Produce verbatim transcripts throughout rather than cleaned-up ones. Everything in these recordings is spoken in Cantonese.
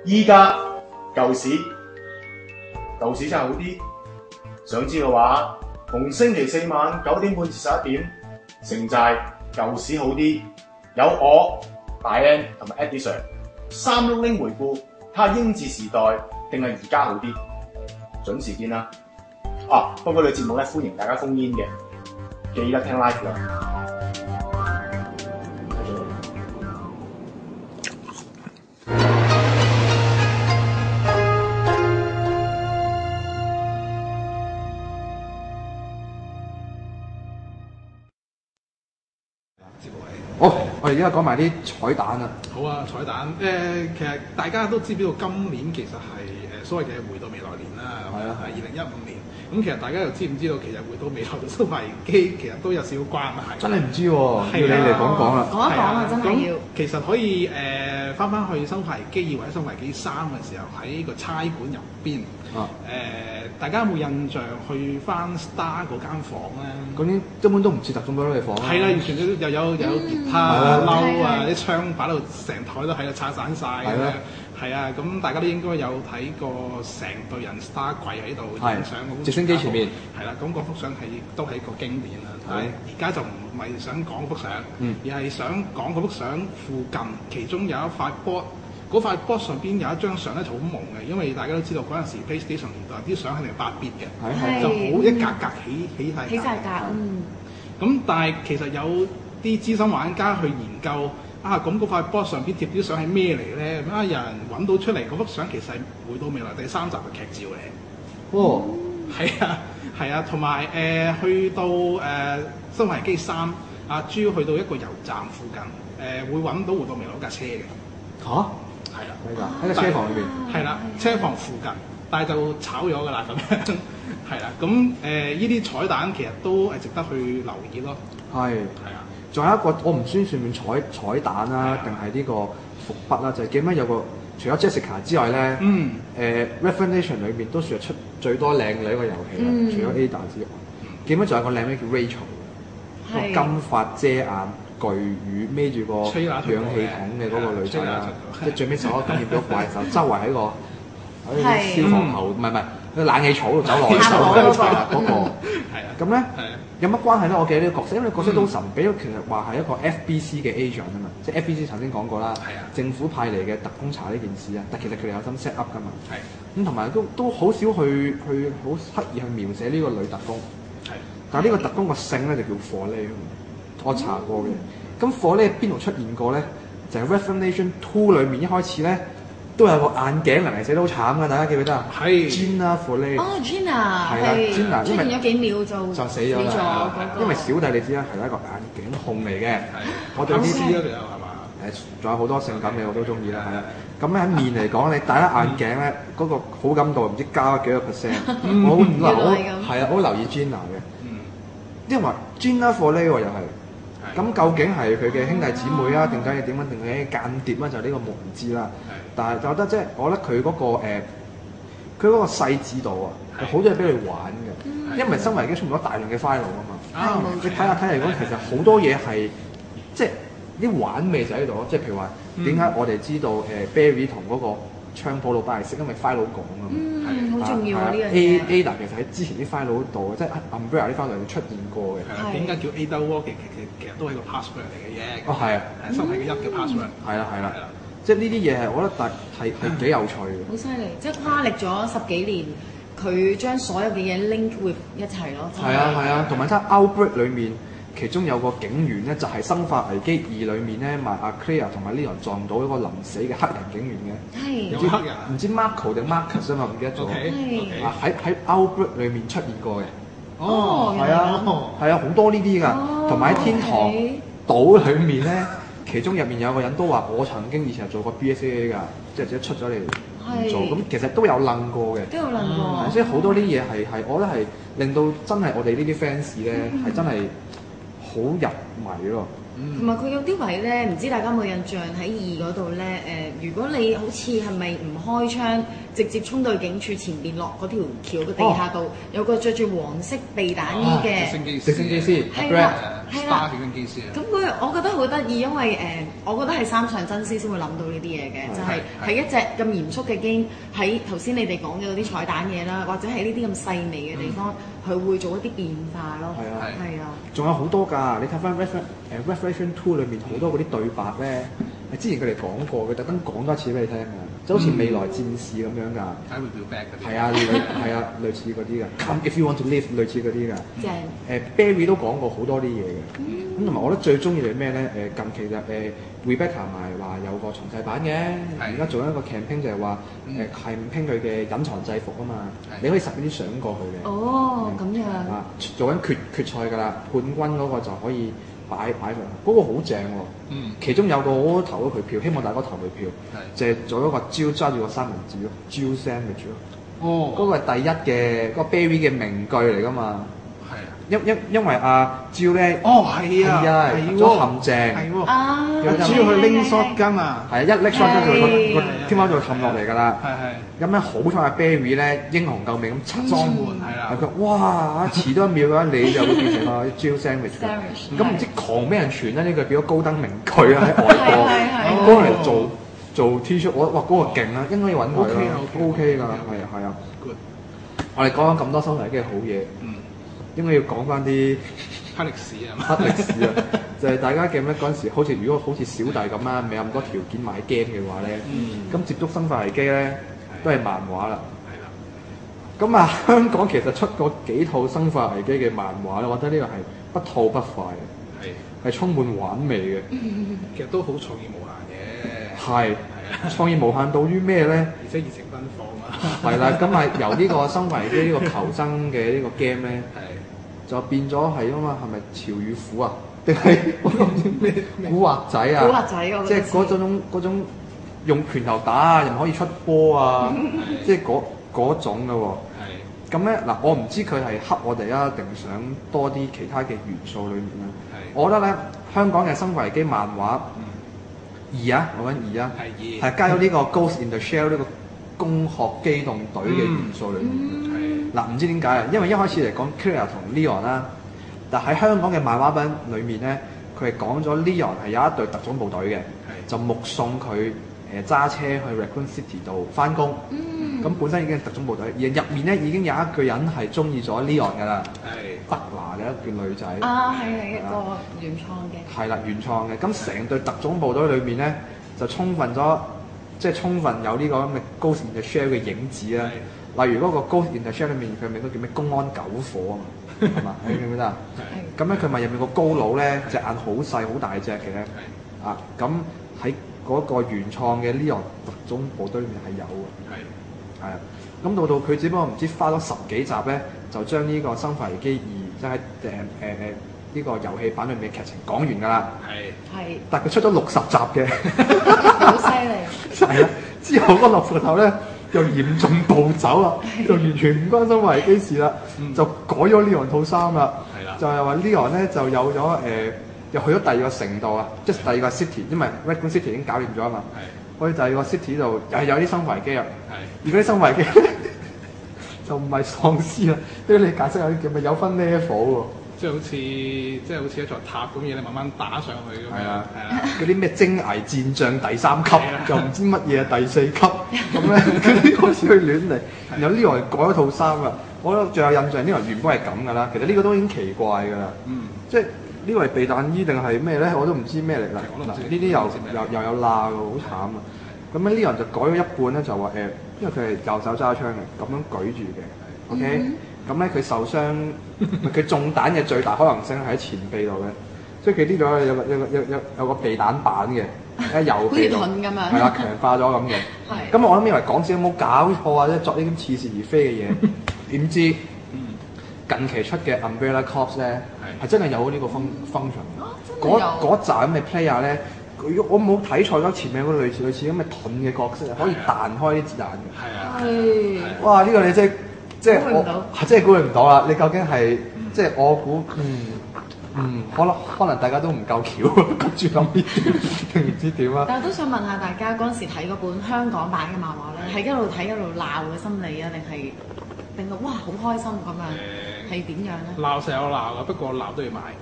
依家舊市，舊市真係好啲。想知嘅話，逢星期四晚九點半至十一點，城寨舊市好啲，有我大 N 同埋 Eddie Sir 三六零回顧，睇下英治時代定係而家好啲，準時見啦。啊，不過呢個節目咧歡迎大家封煙嘅，記得聽 live 啦。 好，我哋而家講埋啲彩蛋啦。 好啊，彩蛋誒、呃，其實大家都知唔知道今年其實係誒所謂嘅回到未來年啦，係啊，係二零一五年。咁其實大家又知唔知道其實回到未來同生化危機其實都有少少關係？ 真係唔知喎、啊，要你嚟講講啦。 講一講啊，真係要。 其實可以誒翻翻去生化危機二或者生化危機三嘅時候，喺個差館入邊，誒、 啊呃、大家有冇印象去翻 Star 嗰間房咧？ 嗰啲根本都唔似特種兵嘅房。 係啦，完全又有有吉他啊、褸啊、啲槍擺到成台都喺度拆散晒嘅。係啊，咁大家都應該有睇過成隊人 Star 跪喺度影相嗰直升機前面。 係啦，咁嗰幅相係都係一個經典啦。係，而家就唔係想講幅相， 嗯、 而係想講嗰幅相附近，其中有一塊 board， 嗰塊 board 上邊有一張相咧就好朦嘅，因為大家都知道嗰陣時 PlayStation 年代啲相係定八 bit 嘅，就好一格格起起晒起晒格。嗯。 咁但係其實有啲資深玩家去研究。啊，咁嗰塊 board 上邊貼啲相係咩嚟咧？啊，有人揾到出嚟嗰幅相其實係回到未來第三集嘅劇照嚟。 哦， 係啊，係啊，同埋誒去到誒、呃《生化危機三》，阿朱去到一個油站附近，誒、呃、會揾到回到未來嗰架車嘅。 吓？ 係啦， 喺㗎，喺個車房裏邊。 係啦，車房附近，但係就炒咗㗎啦咁樣。係啦，咁誒呢啲彩蛋其實都係值得去留意咯。 係。係啊。仲有一個我唔知算唔算彩彩蛋啦，定係呢個伏筆啦？就係記唔記得有個除咗 Jessica 之外咧， 嗯， 誒、呃、Revelation 裏面都算係出最多靚女嘅遊戲啦， 嗯、 除咗 Ada 之外，記唔記得仲有個靚女叫 Rachel，個金髮遮眼、巨乳孭住個氧氣筒嘅嗰個女仔啦，即係最尾受咗感染咗怪獸，周圍喺個喺啲消防喉，唔係唔係喺冷氣槽度走落去嗰個，係啊，咁咧。有乜關係咧？我記得呢個角色，因為個角色都神秘，其實話係一個 F B C 嘅 agent 啊嘛，即係 F B C 曾經講過啦，政府派嚟嘅特工查呢件事啊，但其實佢哋有心 set up 噶嘛，咁同埋都都好少去去好刻意去描寫呢個女特工，但係呢個特工個姓咧就叫火呢，我查過嘅，咁火呢邊度出現過咧？就係、是、Revelation Two 裏面一開始咧。都有個眼鏡嚟，死得好慘㗎，大家記唔記得啊？係 Gina Folley。 哦 Gina 係啦 Gina 出現咗幾秒就就死咗啦。因為小弟你知啦，係一個眼鏡控嚟嘅。我對呢啲咧係嘛？誒，仲有好多性感嘅我都中意啦，係啦。咁咧喺面嚟講，你戴咗眼鏡咧，嗰個好感度唔知加咗幾多 percent。我好留係啊，好留意 Gina 嘅。因為 Gina Folley 又係。咁究竟係佢嘅兄弟姊妹啊，定係點樣？定係間諜啊？就呢個冇人知啦。但係就覺得即係，我覺得佢嗰、那個佢嗰、呃、個細緻度啊，好多嘢俾你玩嘅。因為生化危機出唔到大量嘅 file 啊嘛。啊、你睇下睇嚟講，其實好多嘢係即係啲玩味就喺度咯。即係譬如話，點解我哋知道誒、呃、Barry 同嗰個槍鋪老闆係識，因為 file 講啊嘛。 嗯，好重要啊呢樣嘢。 A Ada 其實喺之前啲 file 度，即係 Umbrella 啲 file 度出現過嘅。 係啦，點解叫 Ada Wong？其實其實都係個 password 嚟嘅啫。 哦，係啊， 係生化危機一嘅 password。係啦，係啦。 即係呢啲嘢係，我覺得係係幾有趣嘅。 好犀利！即係跨歷咗十幾年，佢將所有嘅嘢 link with 一齊咯。 係啊係啊，同埋睇 Outbreak 裏面，其中有個警員咧，就係《生化危機二》裏面咧，埋阿 Claire 同埋 Leon 撞到一個臨死嘅黑人警員嘅。係。有黑人。唔知 Marco 定 Marcus 啊嘛，唔記得咗。係。啊喺喺 Outbreak 裏面出現過嘅。 哦。 係啊。係啊，好多呢啲㗎，同埋喺天堂島裏面咧。其中入面有個人都話：我曾經以前係做過 B S A A 㗎，即係自己出咗嚟唔做，咁其實都有諗過嘅。 都有諗過。 所以好多啲嘢係係，我覺得係令到真係我哋呢啲 fans 咧係真係好入迷咯。 同埋佢有啲位咧，唔知大家有冇印象喺二嗰度咧？誒、呃，如果你好似係咪唔開槍，直接衝到去警署前邊落嗰條橋嘅地下度，哦、有個着住黃色避彈衣嘅直升機師，直升機師， 係啦， star 攝影機師啊。 咁佢我覺得好得意，因為誒、呃，我覺得係三上真司先會諗到呢啲嘢嘅，就係喺一隻咁嚴肅嘅 game，喺頭先你哋講嘅嗰啲彩蛋嘢啦，或者係呢啲咁細微嘅地方，佢、嗯、會做一啲變化咯。 係啊， 係啊， 仲有好多㗎，你睇翻 Revelation 誒 Revelation Two 裏面好多嗰啲對白咧，係之前佢哋講過，佢特登講多次俾你聽㗎，就好似未來戰士咁樣㗎。 睇 review back 嗰啲。係啊，係啊，類似嗰啲㗎。Come if you want to live， 類似嗰啲㗎。 正。 誒 Barry 都講過好多啲嘢嘅。咁同埋我覺得最中意係咩咧？誒近期就誒 Rebecca 埋話有個重製版嘅，而家做緊一個 campaign 就係話誒係唔拼佢嘅隱藏制服啊嘛，你可以實啲相過去嘅。 哦，咁樣。 啊，做緊決決賽㗎啦，冠軍嗰個就可以擺擺上去，嗰個好正喎。嗯。其中有個我投咗佢票，希望大家投佢票，就係做一個蕉揸住個三文治咯，蕉 sandwich 咯。哦。嗰個係第一嘅，嗰個 Barry 嘅名句嚟㗎嘛。因因因為阿蕉咧， 哦係啊， 係咗陷阱， 係喎，啊，主要佢拎 shotgun啊， 係啊，一拎 shotgun 就個個天花就冧落嚟㗎啦， 係係。 咁咧好彩阿 Barry 咧英雄救命咁裝門係啦， 佢哇遲多一秒嘅話你就會變成個蕉 sandwich，咁唔知狂俾人傳咧呢句變咗高登名句啊喺外國，幫嚟做做 T-shirt，我哇嗰個勁啊，應該要揾佢啦 ，O K 㗎，係啊係啊，我哋講咗咁多收台機嘅好嘢。應該要講翻啲黑歷史啊， 黑歷史啊，就係大家記唔記得嗰陣時，好似如果好似小弟咁啊，未有咁多條件買 game 嘅話咧，咁、嗯、接觸生化危機咧都係漫畫啦。係啦。咁啊，香港其實出過幾套生化危機嘅漫畫咧，我覺得呢個係不吐不快嘅，係係充滿玩味嘅。 其實都好創意無限嘅。 係。係啊。創意無限到於咩咧？ 而且熱情奔放啊！ 係啦，咁啊由呢個生化危機呢個求生嘅呢個 game 咧。就變咗係啊嘛，係咪潮與虎啊？定係我唔知咩古惑仔啊？ 古惑仔我即係嗰種嗰種用拳頭打啊，又唔可以出波啊，即係嗰嗰種嘅喎。係。咁咧嗱，我唔知佢係恰我哋啊，定想多啲其他嘅元素裏面啊。係。我覺得咧，香港嘅生化危機漫畫二啊，我講二啊，係二，係加咗呢個 Ghost in the Shell 呢個攻殼機動隊嘅元素裏面。嗱，唔知點解啊？因為一開始嚟講 Claire 同 Leon 啦，但喺香港嘅漫畫版裏面咧，佢係講咗 Leon 係有一隊特種部隊嘅，就目送佢誒揸車去 Raccoon City 度翻工。咁、嗯、本身已經係特種部隊，而入面咧已經有一個人係中意咗 Leon 㗎啦，德娜嘅一個女仔。 啊，係係一個原創嘅。係啦，原創嘅。咁成隊特種部隊裏面咧，就充分咗，即係充分有呢個咁嘅 Ghost in the Shell 嘅影子啦。例如嗰個 Ghost in the Shell 裏面佢咪嗰叫咩公安九火啊嘛，係嘛？你記唔記得啊？咁咧佢咪入面個高佬咧隻眼好細好大隻嘅，啊咁喺嗰個原創嘅 Leon 特種部隊裏面係有嘅，係係啊。咁到到佢只不過唔知花咗十幾集咧，就將呢個生化危機二即係誒誒誒呢個遊戲版裏面嘅劇情講完㗎啦。係係。但係佢出咗六十集嘅， 好犀利。 係啊，之後嗰六十集咧。又嚴重暴走啦，就完全唔關生化危機事啦，嗯、就改咗 Leon 套衫啦，就係話 Leon 咧就有咗誒、呃，又去咗第二個城度啊，即係第二個 city，因為 Raccoon City 已經搞掂咗啊嘛，去第二個 city 度又係有啲生化危機啊，而嗰啲生化危機就唔係喪屍啦，即係你解釋下啲叫咪有分 level 喎。 即係好似即係好似一座塔咁嘢，你慢慢打上去咁樣。係啊，係啊。 嗰啲咩精危戰將第三級，又唔知乜嘢第四級，咁咧嗰啲開始去亂嚟。然後呢個改咗套衫啦，我覺得最有印象呢個原本係咁㗎啦。其實呢個都已經奇怪㗎啦。嗯。即係呢個係避彈衣定係咩咧？我都唔知咩嚟啦。嗱，呢啲又又又有罅㗎，好慘啊！咁咧呢個人就改咗一半咧，就話誒，因為佢係右手揸槍嘅，咁樣舉住嘅。OK。咁咧佢受傷，佢中彈嘅最大可能性係喺前臂度嘅，所以佢呢度有個有個有有有個避彈板嘅喺右臂度，係啦，強化咗咁嘅。係。咁我諗以為港紙有冇搞錯啊？即係作呢啲似是而非嘅嘢，點知近期出嘅 Umbrella Corps 咧係真係有呢個 function。嗰嗰集咁嘅 player 咧，我冇睇錯咗，前面有個類似類似咁嘅盾嘅角色，可以彈開啲子彈嘅。係啊。係。哇！呢個你真係〜即係我係真係估佢唔到啦！你究竟係、嗯、即係我估嗯嗯，可能可能大家都唔夠巧，焗住諗呢啲定唔知點啊！ 但係都想問下大家嗰陣時睇嗰本香港版嘅漫畫咧，係一路睇一路鬧嘅心理啊，定係定到哇好開心咁樣？係點樣咧？ 鬧成有鬧嘅，不過鬧都要買。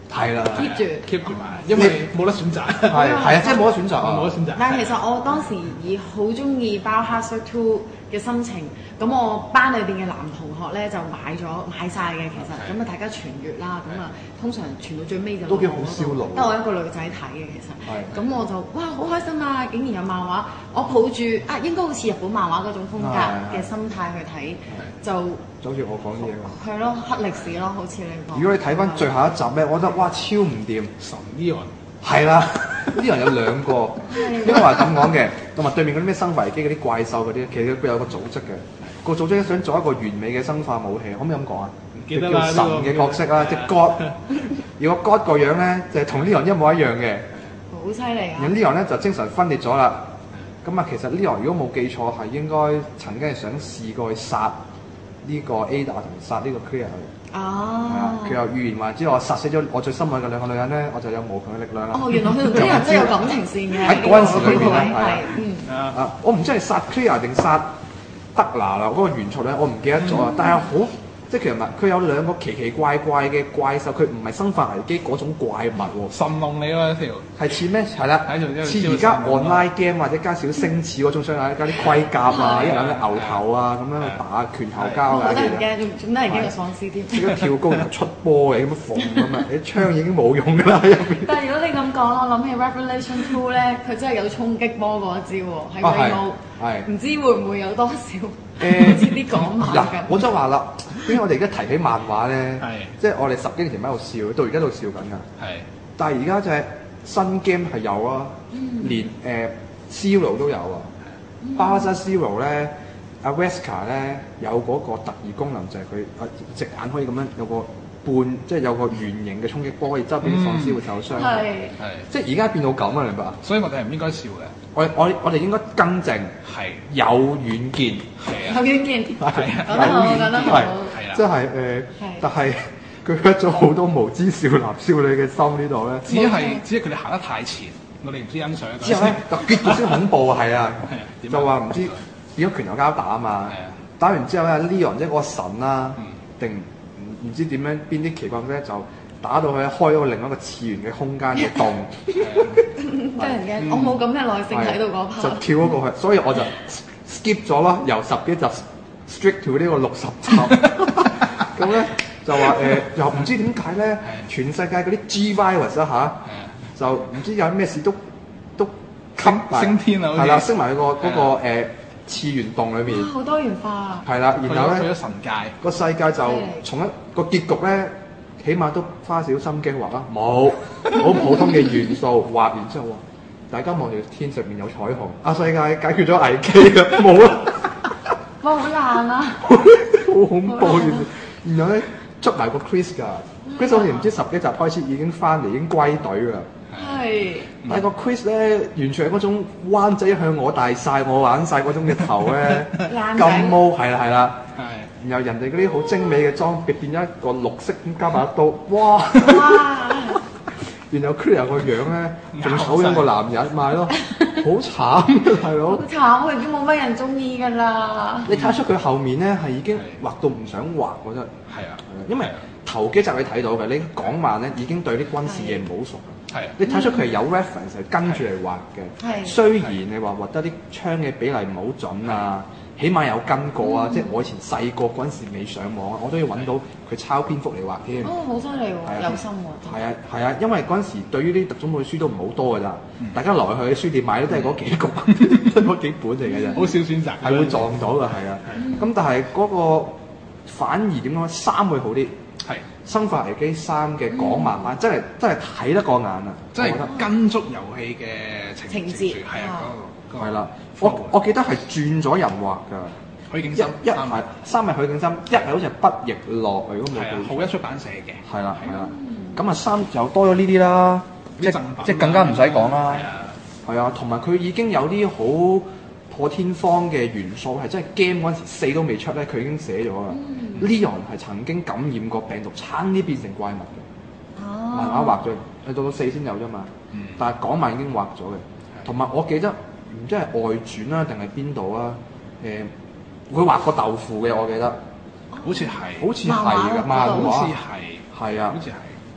係啦 keep 住 keep 住買，因為冇得選擇。 係係啊，即係冇得選擇啊， 冇得選擇。 但係其實我當時以好中意 Biohazard two嘅心情，咁我班裏邊嘅男同學咧就買咗買晒嘅，其實咁啊大家傳閱啦，咁啊通常傳到最尾就都幾好銷路， 得我一個女仔睇嘅其實，咁我就哇好開心啊！竟然有漫畫，我抱住啊應該好似日本漫畫嗰種風格嘅心態去睇，就就好似我講啲嘢咁。 係咯，黑歷史咯，好似你講。 如果你睇翻最後一集咧，我覺得哇超唔掂， 神 Leon 係啦，呢人有兩個，應該話咁講嘅，同埋對面嗰啲咩生化危機嗰啲怪獸嗰啲，其實佢有個組織嘅，個組織想做一個完美嘅生化武器，可唔可以咁講啊？ 記得啦， 叫神嘅角色啦，即係 God。如果 God 個樣咧，就係同呢人一模一樣嘅。 好犀利啊！ 咁呢人咧就精神分裂咗啦。咁啊，其實呢人如果冇記錯係應該曾經係想試過去殺呢個 Ada 同殺呢個 Clea 去。 哦。 係啊，佢又預言話，之後我殺死咗我最心愛嘅兩個女人咧，我就有無窮嘅力量啦。 哦，原來佢同呢人真係有感情線嘅。 喺嗰陣時裏邊咧， 係嗯啊，我唔知係殺 Clea 定殺德拿啦，嗰個原作咧我唔記得咗啊，但係好。即係其實唔係，佢有兩個奇奇怪怪嘅怪獸，佢唔係生化危機嗰種怪物喎。 神龍你喎一條， 係似咩？係啦，似而家 online game 或者加少星矢嗰種相啊，加啲盔甲啊，一兩隻牛頭啊，咁樣去打拳頭交嘅。 得人驚，仲仲得人驚個喪屍添。 自己跳高然後出波嘅咁樣縫咁啊！你槍已經冇用㗎啦喺入邊。 但係如果你咁講，我諗起 Revelation Two 咧，佢真係有衝擊波嗰一招喎，喺 Rainbow，唔知會唔會有多少？誒，好似啲港漫咁。 我就話啦，點解我哋而家提起漫畫咧？即係我哋十幾年前喺度笑，到而家都笑緊㗎。係。但係而家就係新 game 係有啊，連誒 Zero 都有啊。Biohazard Zero 咧，阿 Wesker 咧有嗰個特異功能，就係佢啊隻眼可以咁樣有個半，即係有個圓形嘅衝擊波，可以周邊啲喪屍會受傷。係。係。即係而家變到咁啊！你明白？所以我哋係唔應該笑嘅。我我我哋應該更正，係有遠見，係啊，有遠見，係啊，有遠見，係即係誒，但係佢 hurt 咗好多無知少男少女嘅心呢度咧， 只係只係佢哋行得太前，我哋唔知欣賞。 之後咧，結局先恐怖啊，係啊，就話唔知變咗拳頭交打啊嘛，打完之後咧，Leon 即係嗰個神啦，定唔唔知點樣邊啲奇怪咧就。打到佢開咗個另一個次元嘅空間嘅洞， 得人驚！我冇咁嘅耐性喺度嗰 part， 就跳咗過去，所以我就 skip 咗咯，由十幾集 strict to 呢個六十集，咁咧就話誒、呃，又唔知點解咧，全世界嗰啲 G virus 啊嚇，就唔知有咩事都都吸升天啊， 係啦，升埋去個嗰個誒次元洞裏面， 好多元化啊， 係啦，然後咧去咗神界， 個世界就從一個結局咧。起碼都花少心機畫啦，冇好普通嘅元素畫完之後，大家望住天上面有彩虹，啊世界解決咗危機啦，冇啦， 哇好爛啊， 好恐怖！然後咧捉埋個 Chris 㗎 ，Chris 好似唔知十幾集開始已經翻嚟，已經歸隊㗎。係，但係個 Chris 咧完全係嗰種灣仔向我大晒，我玩晒嗰種嘅頭咧，金毛係啦係啦。然後人哋嗰啲好精美嘅裝備變咗一個綠色咁加把刀，哇！哇然後 Clea 個樣咧仲醜樣個男人，咪咯，好慘嘅大佬。好慘，佢已經冇乜人中意㗎啦。 你睇出佢後面咧係已經畫到唔想畫嗰陣。係啊，因為頭幾集你睇到嘅，你港漫咧已經對啲軍事嘢唔好熟。係，你睇出佢係有 reference 係跟住嚟畫嘅。係，雖然你話畫得啲槍嘅比例唔好準啊。起碼有跟過啊！嗯、即係我以前細個嗰陣時未上網啊，我都要揾到佢抄篇幅嚟畫添。 哦，好犀利喎！有心喎。係啊係啊，因為嗰陣時對於啲特種部書都唔好多㗎咋，嗯、大家來去書店買都係嗰幾個，得嗰、嗯、幾本嚟㗎咋。好少選擇。係會撞到㗎，係啊。咁、嗯、但係嗰個反而點講？三會好啲。係。生化危機三嘅港漫版、嗯、真係真係睇得過眼啊！ 真係跟足遊戲嘅情節。係啊。 係啦，我我記得係轉咗人畫㗎， 許景深一係三係許景深，一係好似係畢奕樂，如果冇記錯。 好一出版社嘅。係啦係啦， 咁啊三就多咗呢啲啦，即即更加唔使講啦。係啊，同埋佢已經有啲好破天荒嘅元素，係真係 game 嗰陣時四都未出咧，佢已經寫咗啦。Leon 係曾經感染過病毒，差啲變成怪物嘅。哦。漫畫畫咗，係到到四先有啫嘛。但係港漫已經畫咗嘅，同埋我記得。唔知係外傳啊，定係邊度啊？誒，會畫個豆腐嘅，我記得， 好似係， 好似係嘅，漫畫， 好似係， 係啊， 好似係，係。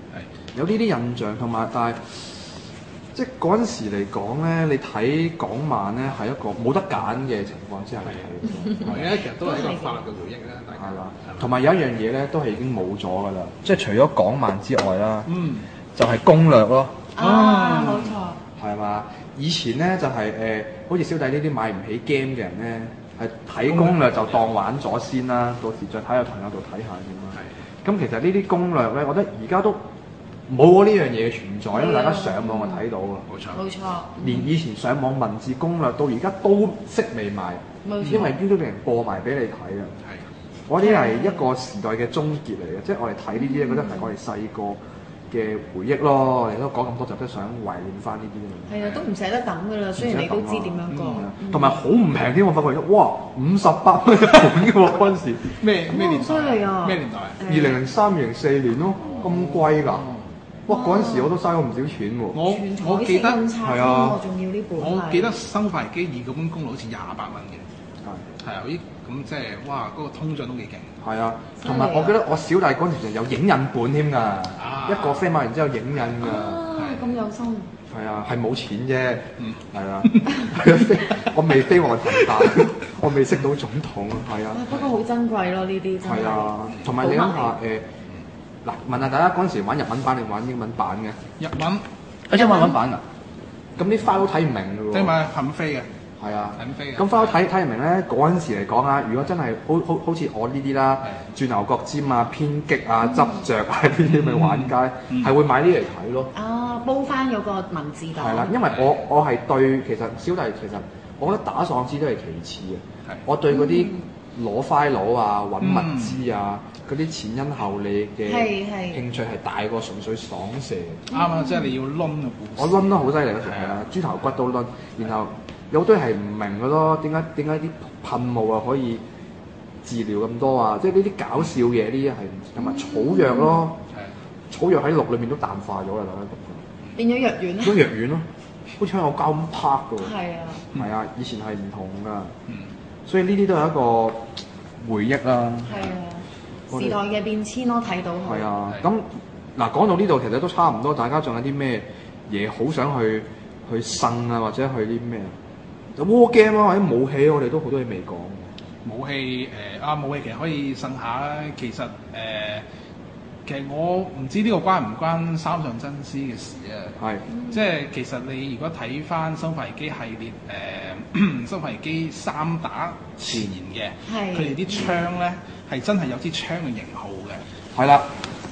有呢啲印象，同埋但係即係嗰陣時嚟講咧，你睇港漫咧係一個冇得揀嘅情況之下睇嘅。 係啊，其實都係一個快樂嘅回憶啦，大家。 係啦，同埋有一樣嘢咧，都係已經冇咗㗎啦。即係除咗港漫之外啦，嗯，就係攻略咯。 啊，冇錯。 係嘛？以前咧就係、是、誒、呃，好似小弟呢啲買唔起 game 嘅人咧，係睇攻略就當玩咗先啦，到時再睇下朋友度睇下點啦。咁其實呢啲攻略咧，我覺得而家都冇呢樣嘢嘅存在，因為大家上網就睇到啊。冇錯， 冇錯。 連以前上網文字攻略到而家都識未埋，因為 YouTube 俾人播埋俾你睇啊。係，嗰啲係一個時代嘅終結嚟嘅，即係我哋睇呢啲咧，覺得係我哋細個嘅回憶咯。我哋都講咁多集，都想懷念翻呢啲啊。係啊，都唔捨得抌噶啦，雖然你都知點樣過。 同埋好唔平添，我發覺哇，五十八蚊一本嘅喎嗰陣時。 咩咩年代？ 犀利啊！ 咩年代？ 二零零三、二零零四年咯，咁貴㗎。哇！嗰陣時我都嘥咗唔少錢喎。 我我記得係啊， 我仲要呢本。 我記得《生化危機二》嗰本公路好似廿八蚊嘅。係係啊，咦咁即係哇，嗰個通脹都幾勁。係啊，同埋我記得我小弟嗰陣時就有影印本添㗎，一個飛買完之後影印㗎。 啊，咁有心。 係啊，係冇錢啫。嗯，係啊，我未飛黃騰達，我未識到總統。係啊。 不過好珍貴咯，呢啲真係。 係啊，同埋你諗下誒。嗱，問下大家嗰陣時玩日文版定玩英文版嘅？ 日文，啊英文版㗎，咁啲 file 都睇唔明㗎喎。 即係咪肯飛嘅？ 係啊， 肯飛嘅。 咁 file 睇睇唔明咧，嗰陣時嚟講啊，如果真係好好好似我呢啲啦，轉牛角尖啊、偏激啊、執着啊呢啲嘅玩家，係會買呢嚟睇咯。 啊，煲翻嗰個文字檔。 係啦，因為我我係對其實小弟其實我覺得打喪屍都係其次嘅。我對嗰啲攞 file 啊、揾物資啊。嗰啲前因後理嘅興趣係大過純粹爽射。 啱啊，即係你要攆個故事。 我攆得好犀利嗰時係啊，豬頭骨都攆。然後有堆係唔明嘅咯，點解點解啲噴霧啊可以治療咁多啊？即係呢啲搞笑嘢，呢啲係同埋草藥咯。草藥喺陸裏面都淡化咗啦，大家讀過。 變咗藥丸啦。 變咗藥丸咯，好似香口膠咁拍嘅喎。 係啊。係啊，以前係唔同㗎。嗯。所以呢啲都係一個回憶啦。 係啊。時代嘅變遷咯，睇到佢。 係啊，咁嗱講到呢度，其實都差唔多。大家仲有啲咩嘢好想去去呻啊，或者去啲咩啊？就 war game 啊，或者武器，我哋都好多嘢未講。 武器誒啊，武器其實可以呻下啦。其實誒、呃，其實我唔知呢個關唔關三上真司嘅事啊。係是，嗯、即係其實你如果睇翻《生化危機》系列誒，呃《生化危機三》打前嘅，佢哋啲槍咧。係真係有支槍嘅型號嘅， 係啦，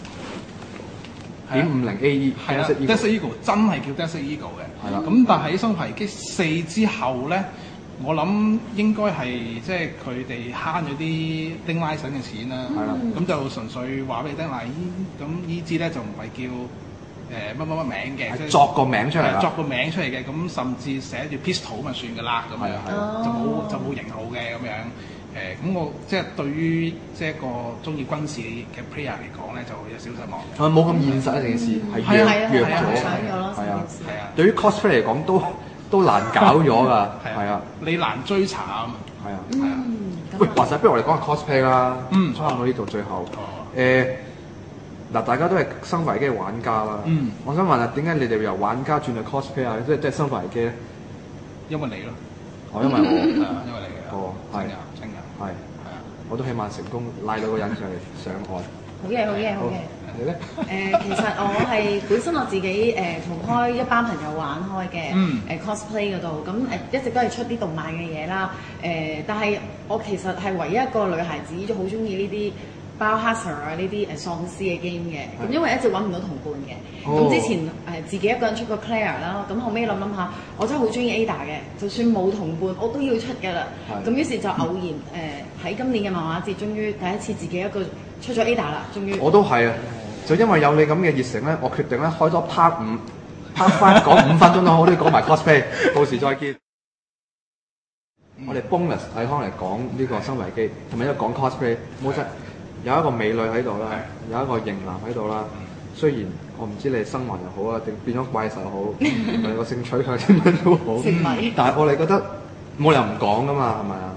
點五零 A E， 係啦 Desert Eagle 真係叫 Desert Eagle 嘅，係啦。咁但係喺《生化危機四》之後咧，我諗應該係即係佢哋慳咗啲丁拉神嘅錢啦，係啦。咁就純粹話俾你聽嗱，依咁依支咧就唔係叫誒乜乜乜名嘅，即係作個名出嚟， 作個名出嚟嘅。咁甚至寫住 pistol 咁就算㗎啦，咁樣就冇就冇型號嘅咁樣。誒咁、呃、我即係對於即係一個中意軍事嘅 player 嚟講咧，就有少失望。係冇咁現實啊！成件事係弱弱咗，係啊係啊。對於 cosplay 嚟講都都難搞咗㗎，係啊。你難追查啊嘛。係啊係啊。喂，話晒不如我哋講下 cosplay 啦。嗯。差唔多呢度最後。誒嗱，大家都係生化危機嘅玩家啦。嗯。我想問下，點解你哋由玩家轉去 cosplay 啊？即係即係生化危機咧？因為你咯。哦，因為我。係啊，因為你嘅。哦，係啊。係，係啊！我都希望成功拉到個人上嚟上岸。 好嘅，好嘅，好嘅。你咧？誒，其實我係本身我自己誒同開一班朋友玩開嘅，誒 cosplay 嗰度，咁誒一直都係出啲動漫嘅嘢啦。誒，但係我其實係唯一一個女孩子，都好中意呢啲 Biohazard 啊呢啲誒喪屍嘅 game 嘅。咁因為一直揾唔到同伴嘅。咁之前誒自己一個人出過 Claire 啦，咁後尾諗諗下，我真係好中意 Ada 嘅，就算冇同伴，我都要出㗎啦。咁於是就偶然誒喺今年嘅漫畫節，終於第一次自己一個出咗 Ada 啦，終於。我都係啊，就因為有你咁嘅熱誠咧，我決定咧開多 part 五 part five 講五分鐘都好，都要講埋 cosplay。到時再見。我哋 bonus 睇康嚟講呢個生化危機，同埋一個講 cosplay，冇錯。有一個美女喺度啦，有一個型男喺度啦。雖然我唔知你係生還又好啊，定變咗怪獸好，唔係個性取向點樣都好，但係我哋覺得冇理由唔講噶嘛，係咪啊？係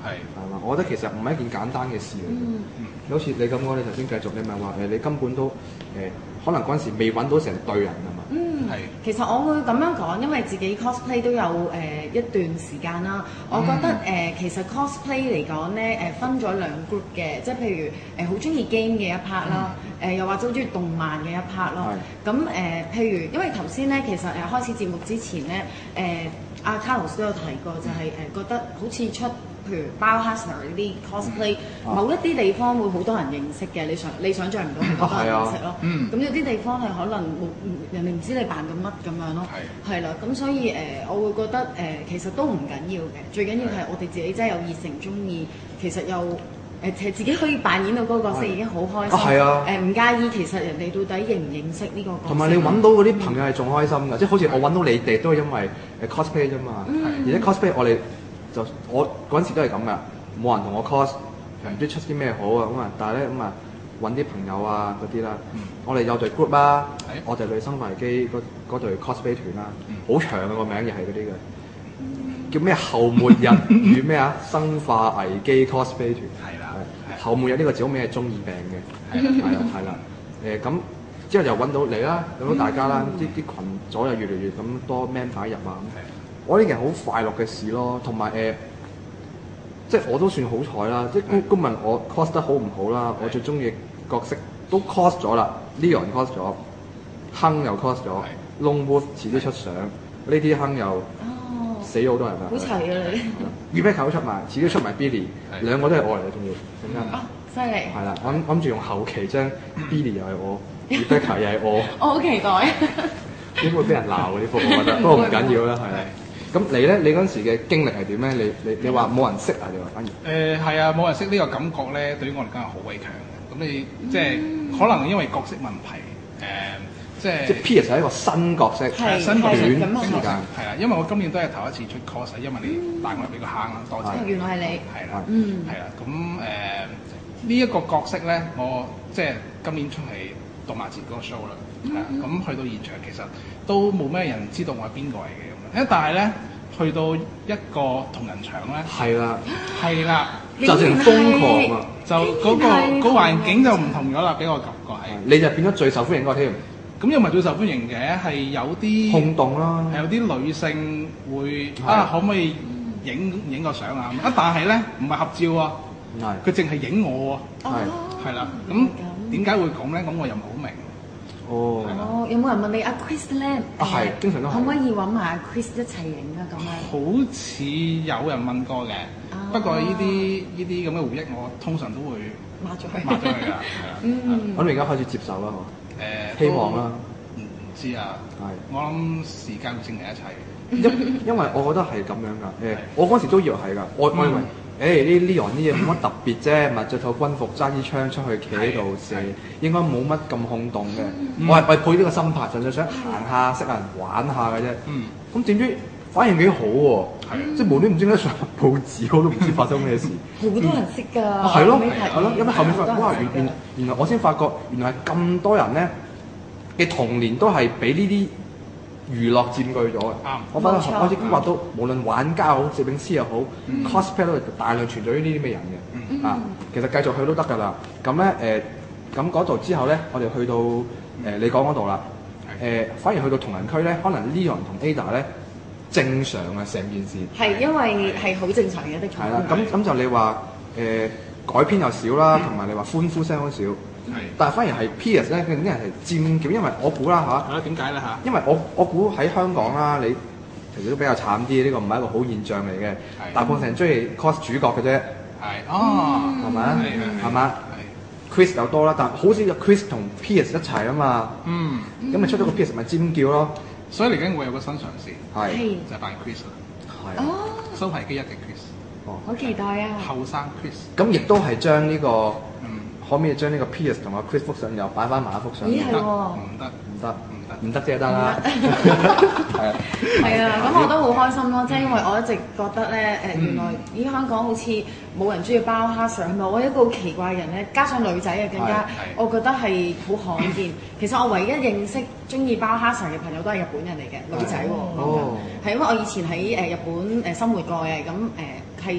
係嘛？我覺得其實唔係一件簡單嘅事嚟嘅。 嗯、 好似你咁講，你頭先繼續，你咪話誒，你根本都誒、呃，可能嗰陣時未揾到成隊人啊嘛。 嗯， 係。 其實我會咁樣講，因為自己 cosplay 都有誒、呃、一段時間啦。我覺得誒、呃，其實 cosplay 嚟講咧，誒分咗兩 group 嘅，即係譬如誒好中意 game 嘅一 part 啦，誒、呃、又或者好中意動漫嘅一 part 咯。咁誒、呃，譬如因為頭先咧，其實誒開始節目之前咧，誒阿 Carlos 都有提過，就係、是、誒、呃、覺得好似出。譬如 Biohazard 呢啲 cosplay，、嗯啊、某一啲地方會好多人認識嘅，你想你想象唔到好多人認識咯。咁、嗯嗯、有啲地方係可能冇人哋唔知你扮緊乜咁樣咯。係係啦，咁所以誒、呃，我會覺得誒、呃，其實都唔緊要嘅，最緊要係我哋自己真係有熱誠中意，其實又誒其實自己可以扮演到嗰個角色已經好開心。係啊，誒唔、呃、介意其實人哋到底認唔認識呢個角色。同埋你揾到嗰啲朋友係仲開心㗎，嗯、即係好似我揾到你哋都係因為誒 cosplay 啫嘛，嗯、而且 cosplay 我哋。就我嗰陣時都係咁噶，冇人同我 cos，唔知出啲咩好啊咁啊！但係咧咁啊揾啲朋友啊嗰啲啦，嗯、我哋有隊 group 啦，嗯、我哋女生危機嗰隊 cosplay 團啦，好、嗯、長嘅個名又係嗰啲嘅，嗯、叫咩後末日與咩啊生化危機 cosplay 團，係啦，後末日呢個字好名係中二病嘅，係啦係啦，誒咁之後又揾到你啦，揾到大家啦，啲啲、嗯、群組又越嚟越咁多 member 入啊。我呢件好快樂嘅事咯，同埋誒，即係我都算好彩啦。即係公公問我 cos 得好唔好啦，我最中意角色都 cos 咗啦 ，Leon cos 咗，亨又 cos 咗 ，Lone Wolf 遲啲出相，呢啲亨又死咗好多人啦。好齊啊你 ！Rebecca 都出埋，遲啲出埋 Billy， 兩個都係我嚟嘅，仲要點解？啊，犀利！係啦，我諗住用後期將 Billy 又係我 ，Rebecca 又係我。我好期待。點會俾人鬧嘅呢幅？我覺得，不過唔緊要啦，係。咁你咧？你嗰陣時嘅經歷係點咧？你你你話冇人識啊？你話反而誒係啊，冇人識呢個感覺咧，對於我嚟講係好鬼強嘅。咁你即係、嗯、可能因為角色問題，誒、呃、即係即係 P.S. 係一個新角色， 係新角色短時間係啦。因為我今年都係頭一次出 cos，因為你帶我入呢個坑啦，多謝。原來係你係啦，嗯係啦。咁誒呢一個角色咧，我即係今年出係動漫節嗰個 show 啦，係啊。咁去到現場其實都冇咩人知道我係邊個嚟嘅。誒，但係咧，去到一個同人場咧，係啦，係啦， 就成瘋狂啊！ 就嗰個個環境就唔同咗啦，俾我感覺係。 你就變咗最受歡迎嗰個添。 咁又唔係最受歡迎嘅，係有啲轟動啦， 係有啲女性會啊，可唔可以影影個相啊？啊，但係咧唔係合照啊，佢淨係影我喎，係係啦。咁點解會咁咧？咁我又唔好明。哦， 哦，有冇人問你阿 Chris 咧？ 啊，係，經常都可唔可以揾埋阿 Chris 一齊影啊？咁樣好似有人問過嘅，不過呢啲呢啲咁嘅回憶，我通常都會抹咗佢， 抹咗佢㗎，係啦。 嗯，咁你而家開始接受啦，嗬？誒，希望啦。 唔知啊，係。我諗時間會證明一切。 因因為我覺得係咁樣㗎，誒，我嗰時都以為係㗎，我我以為。誒呢 Leon 啲嘢冇乜特別啫，咪着套軍服揸支槍出去企喺度射，應該冇乜咁轟動嘅。嗯、我係為配呢個心態，純粹想行下識人玩下嘅啫。咁點、嗯、知反應幾好喎？的即係無端唔知點解上報紙我都唔知發生咩事。 好多人識㗎。 係咯，係咯，因為後面發覺哇，原原原來我先發覺原來係咁多人咧嘅童年都係俾呢啲娛樂佔據咗嘅，嗯、我覺得我已經話到，無論玩家好、攝影師又好、嗯、cosplay 都係大量存在於呢啲咩人嘅，嗯、啊，其實繼續去都得㗎啦。咁咧誒，咁嗰度之後咧，我哋去到誒、呃、你講嗰度啦，誒、呃、反而去到同人區咧，可能 Leon 同 Ada 咧正常啊成件事。係因為係好正常嘅的確。係啦，咁咁就你話誒、呃、改編又少啦，同埋、嗯、你話歡呼聲好少。係，但係反而係 P.S. 咧，佢啲人係尖叫，因為我估啦嚇。係啊，點解咧嚇？因為我我估喺香港啦，你其實都比較慘啲，呢、呢個唔係一個好現象嚟嘅。係。大部分人中意 cos 主角嘅啫。係。哦。係咪啊？係係嘛？係。Chris 又多啦，但係好少有 Chris 同 P.S. 一齊啊嘛。嗯。咁咪出咗個 P.S. 咪尖叫咯。所以嚟緊我有個新嘗試。係。就係扮 Chris 啦。係。哦。收皮機一嘅 Chris。哦。好期待啊！後生 Chris。咁亦都係將呢個。可唔可以將呢個 P.S. 同阿 Chris 幅相又擺翻埋一幅相？咦係喎！唔得唔得唔得唔得即係得啦！係啊係啊，咁我都好開心咯，即係因為我一直覺得咧誒，原來咦香港好似冇人中意包哈相，係咪我一個好奇怪嘅人咧？加上女仔啊更加，我覺得係好罕見。其實我唯一認識中意包哈相嘅朋友都係日本人嚟嘅女仔喎，係因為我以前喺誒日本誒生活過嘅，咁誒係。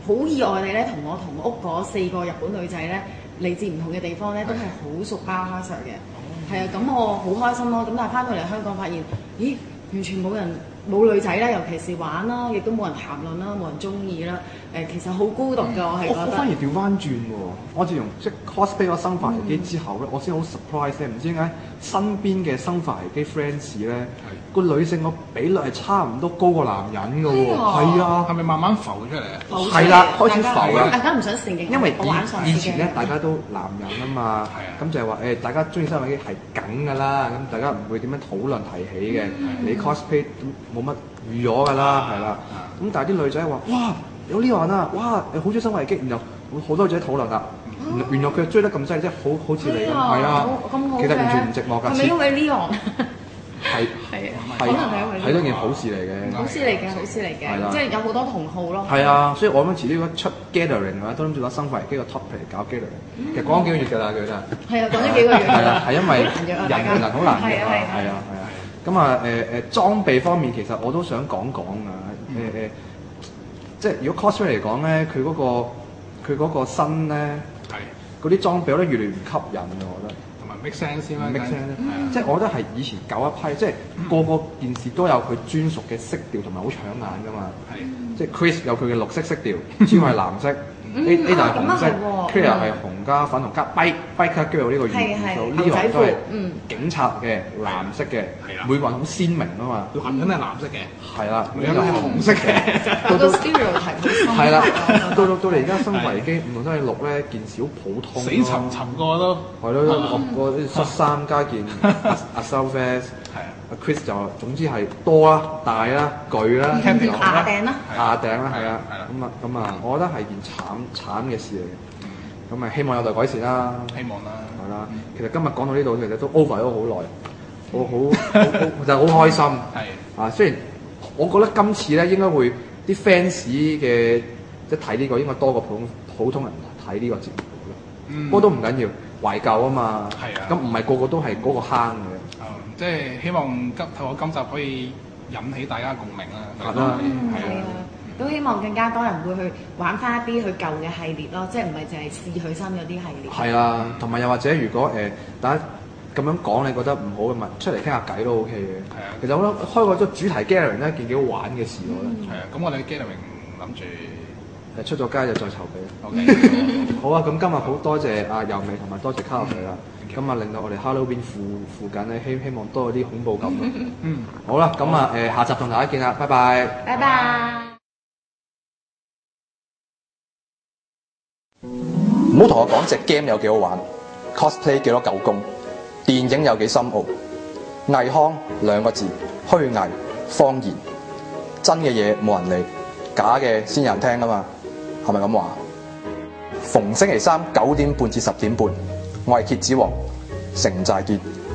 好意外地咧，同我同屋嗰四個日本女仔咧，嚟自唔同嘅地方咧，都係好熟巴哈 Sir 嘅。係啊，咁我好開心咯。咁但係翻到嚟香港發現，咦，完全冇人冇女仔啦，尤其是玩啦，亦都冇人談論啦，冇人中意啦。誒，其實好孤獨㗎，我係覺得。 我反而調翻轉喎，我自從即 cosplay 咗生化危機之後咧，我先好 surprise 咧，唔知點解身邊嘅生化危機 friends 咧，個女性個比率係差唔多高過男人㗎喎。係啊， 係咪慢慢浮出嚟啊？ 係啦，開始浮啦。 大家唔想承認， 因為以以前咧，大家都男人啊嘛，咁就係話誒，大家中意生化危機係梗㗎啦，咁大家唔會點樣討論提起嘅。你 cosplay 都冇乜預咗㗎啦，係啦。咁但係啲女仔話：哇！有呢個人啊！哇！好中意生化危機，然後好多女仔討論啦。原來佢追得咁犀利，即係好好似你咁，係啊，其實完全唔寂寞㗎。 係咪因為呢個？ 係係係係一件好事嚟嘅。 好事嚟嘅，好事嚟嘅，即係有好多同好咯。 係啊，所以我諗遲啲如果出 gathering 啊，都諗住攞生化危機個 topic 嚟搞 gathering。其實講咗幾個月㗎啦，佢真係。 係啊，講咗幾個月。係啊，係因為人與人好難約啊，係啊係啊。咁啊誒誒裝備方面，其實我都想講講啊誒誒。即係如果 cosplay 嚟講咧，佢嗰、嗰個佢嗰個身咧，嗰啲裝備我覺得越嚟越唔吸引啊！我覺得同埋 make sense 先啦 ，make sense 咧，即係我覺得係以前舊一批，即係個個件事都有佢專屬嘅色調同埋好搶眼噶嘛。係，即係 Chris 有佢嘅綠色色調 ，G 係藍色 ，A A 就係紅色 ，Clear 係紅加粉紅加 bike bike 跟住呢個元素 ，Leo 都係警察嘅藍色嘅，每個人好鮮明啊嘛。 男人係藍色嘅， 係啦， 女人係紅色嘅。 到到 stereotype 係啦，到到到嚟而家生化危機唔同真係綠咧，件事好普通， 死沉沉個都係咯，我個恤衫加件阿 Assault Vest， 阿 Chris 就總之係多啦、大啦、巨啦， 牙頂啦， 牙頂啦，係啊，咁啊咁啊，我覺得係件慘慘嘅事嚟嘅，咁啊希望有待改善啦， 希望啦， 係啦，其實今日講到呢度其實都 over 咗好耐，我好就係好開心，係啊，雖然我覺得今次咧應該會啲 fans 嘅即係睇呢個應該多過普通普通人睇呢個節目咯，不過都唔緊要，懷舊啊嘛，係啊，咁唔係個個都係嗰個坑嘅。 即係希望今透過今集可以引起大家共鳴啦。 係啦， 係啊，都希望更加多人會去玩翻一啲佢舊嘅系列咯，即係唔係淨係試佢新嗰啲系列。係啊，同埋又或者如果誒、呃、大家咁樣講，你覺得唔好嘅咪出嚟傾下偈都 OK 嘅。係啊，其實我覺得開個咗主題 gathering 咧，件幾好玩嘅事，我覺得。係啊，咁我哋 gathering 諗住誒出咗街就再籌備。OK，好啊，咁今日好多謝阿尤美同埋多謝卡樂水啦。咁啊，令到我哋 Halloween 附附近咧，希希望多啲恐怖感咯。嗯，好啦，咁啊，誒，下集同大家見啦，拜拜。 拜拜。 唔好同我講隻 game 有幾好玩 ，cosplay 幾多狗公，電影有幾深奧。倪匡兩個字，虛偽謊言，真嘅嘢冇人理，假嘅先有人聽啊嘛，係咪咁話？逢星期三九點半至十點半。我係蠍子王，城寨見。